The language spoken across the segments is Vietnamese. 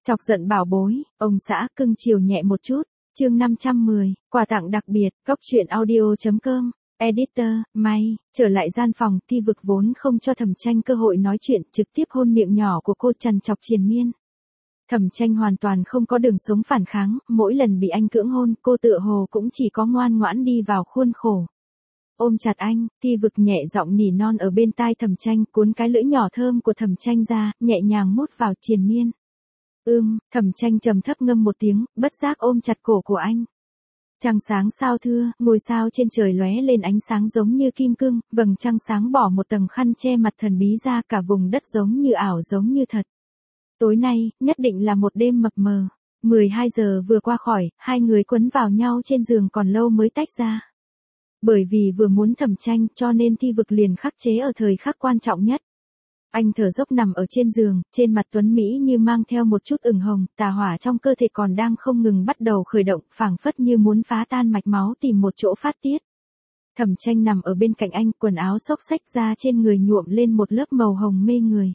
Chọc giận bảo bối, ông xã cưng chiều nhẹ một chút. Chương 510, quà tặng đặc biệt, góc truyện audio.com. Editor, May, trở lại gian phòng, Thi Vực vốn không cho Thẩm Tranh cơ hội nói chuyện, trực tiếp hôn miệng nhỏ của cô trằn trọc triền miên. Thẩm Tranh hoàn toàn không có đường sống phản kháng, mỗi lần bị anh cưỡng hôn, cô tựa hồ cũng chỉ có ngoan ngoãn đi vào khuôn khổ. Ôm chặt anh, Thi Vực nhẹ giọng nỉ non ở bên tai Thẩm Tranh, cuốn cái lưỡi nhỏ thơm của Thẩm Tranh ra, nhẹ nhàng mút vào triền miên. Thẩm Tranh trầm thấp ngâm một tiếng, bất giác ôm chặt cổ của anh. Trăng sáng sao thưa, ngôi sao trên trời lóe lên ánh sáng giống như kim cương, vầng trăng sáng bỏ một tầng khăn che mặt thần bí ra, cả vùng đất giống như ảo giống như thật. Tối nay, nhất định là một đêm mập mờ. 12 giờ vừa qua khỏi, hai người quấn vào nhau trên giường còn lâu mới tách ra. Bởi vì vừa muốn Thẩm Tranh cho nên Thi Vực liền khắc chế ở thời khắc quan trọng nhất. Anh thở dốc nằm ở trên giường, trên mặt tuấn Mỹ như mang theo một chút ửng hồng, tà hỏa trong cơ thể còn đang không ngừng bắt đầu khởi động, phảng phất như muốn phá tan mạch máu tìm một chỗ phát tiết. Thẩm Tranh nằm ở bên cạnh anh, quần áo xốc xách ra trên người nhuộm lên một lớp màu hồng mê người.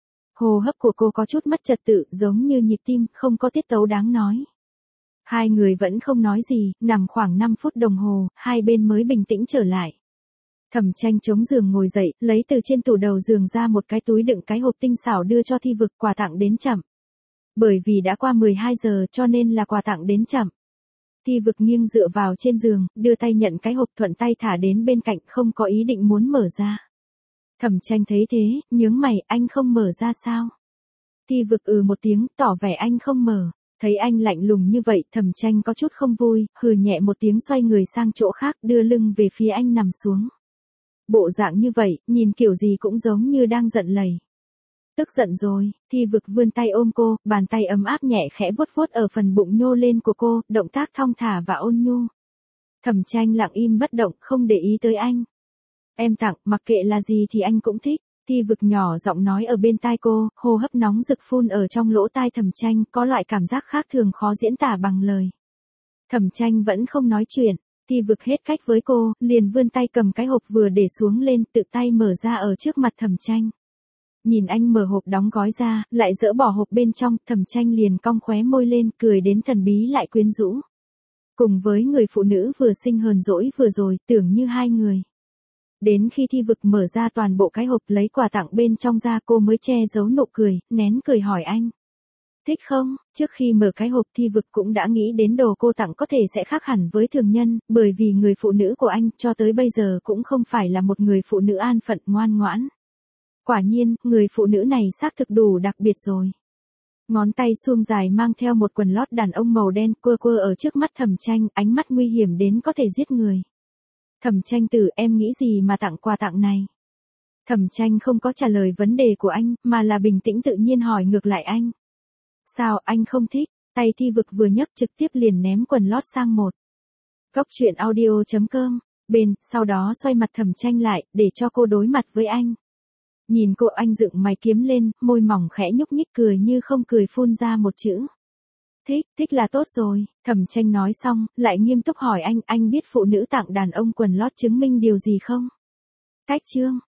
Hô hấp của cô có chút mất trật tự, giống như nhịp tim, không có tiết tấu đáng nói. Hai người vẫn không nói gì, nằm khoảng 5 phút đồng hồ, hai bên mới bình tĩnh trở lại. Thẩm Tranh chống giường ngồi dậy, lấy từ trên tủ đầu giường ra một cái túi đựng cái hộp tinh xảo đưa cho Thi Vực, quà tặng đến chậm. Bởi vì đã qua 12 giờ cho nên là quà tặng đến chậm. Thi Vực nghiêng dựa vào trên giường, đưa tay nhận cái hộp, thuận tay thả đến bên cạnh, không có ý định muốn mở ra. Thẩm Tranh thấy thế, nhướng mày, anh không mở ra sao? Thi Vực một tiếng, tỏ vẻ anh không mở. Thấy anh lạnh lùng như vậy, Thẩm Tranh có chút không vui, hừ nhẹ một tiếng xoay người sang chỗ khác, đưa lưng về phía anh nằm xuống. Bộ dạng như vậy, nhìn kiểu gì cũng giống như đang giận lầy. Tức giận rồi, Thi Vực vươn tay ôm cô, bàn tay ấm áp nhẹ khẽ vuốt vuốt ở phần bụng nhô lên của cô, động tác thong thả và ôn nhu. Thẩm Tranh lặng im bất động, không để ý tới anh. Em tặng, mặc kệ là gì thì anh cũng thích. Thi Vực nhỏ giọng nói ở bên tai cô, hô hấp nóng rực phun ở trong lỗ tai Thẩm Tranh, có loại cảm giác khác thường khó diễn tả bằng lời. Thẩm Tranh vẫn không nói chuyện. Thi Vực hết cách với cô, liền vươn tay cầm cái hộp vừa để xuống lên, tự tay mở ra ở trước mặt Thẩm Tranh. Nhìn anh mở hộp đóng gói ra, lại dỡ bỏ hộp bên trong, Thẩm Tranh liền cong khóe môi lên, cười đến thần bí lại quyến rũ. Cùng với người phụ nữ vừa sinh hờn dỗi vừa rồi, tưởng như hai người. Đến khi Thi Vực mở ra toàn bộ cái hộp lấy quà tặng bên trong ra, cô mới che giấu nụ cười, nén cười hỏi anh. Thích không? Trước khi mở cái hộp, Thi Vực cũng đã nghĩ đến đồ cô tặng có thể sẽ khác hẳn với thường nhân, bởi vì người phụ nữ của anh cho tới bây giờ cũng không phải là một người phụ nữ an phận ngoan ngoãn. Quả nhiên, người phụ nữ này xác thực đủ đặc biệt rồi. Ngón tay suông dài mang theo một quần lót đàn ông màu đen, quơ quơ ở trước mắt Thẩm Tranh, ánh mắt nguy hiểm đến có thể giết người. Thẩm Tranh tử, em nghĩ gì mà tặng quà tặng này? Thẩm Tranh không có trả lời vấn đề của anh, mà là bình tĩnh tự nhiên hỏi ngược lại anh. Sao, anh không thích? Tay Thi Vực vừa nhấc trực tiếp liền ném quần lót sang một. Góc truyện audio.com, bên, sau đó xoay mặt Thẩm Tranh lại, để cho cô đối mặt với anh. Nhìn cô, anh dựng mày kiếm lên, môi mỏng khẽ nhúc nhích, cười như không cười phun ra một chữ. Thích là tốt rồi. Thẩm Tranh nói xong, lại nghiêm túc hỏi anh biết phụ nữ tặng đàn ông quần lót chứng minh điều gì không? Cách chương.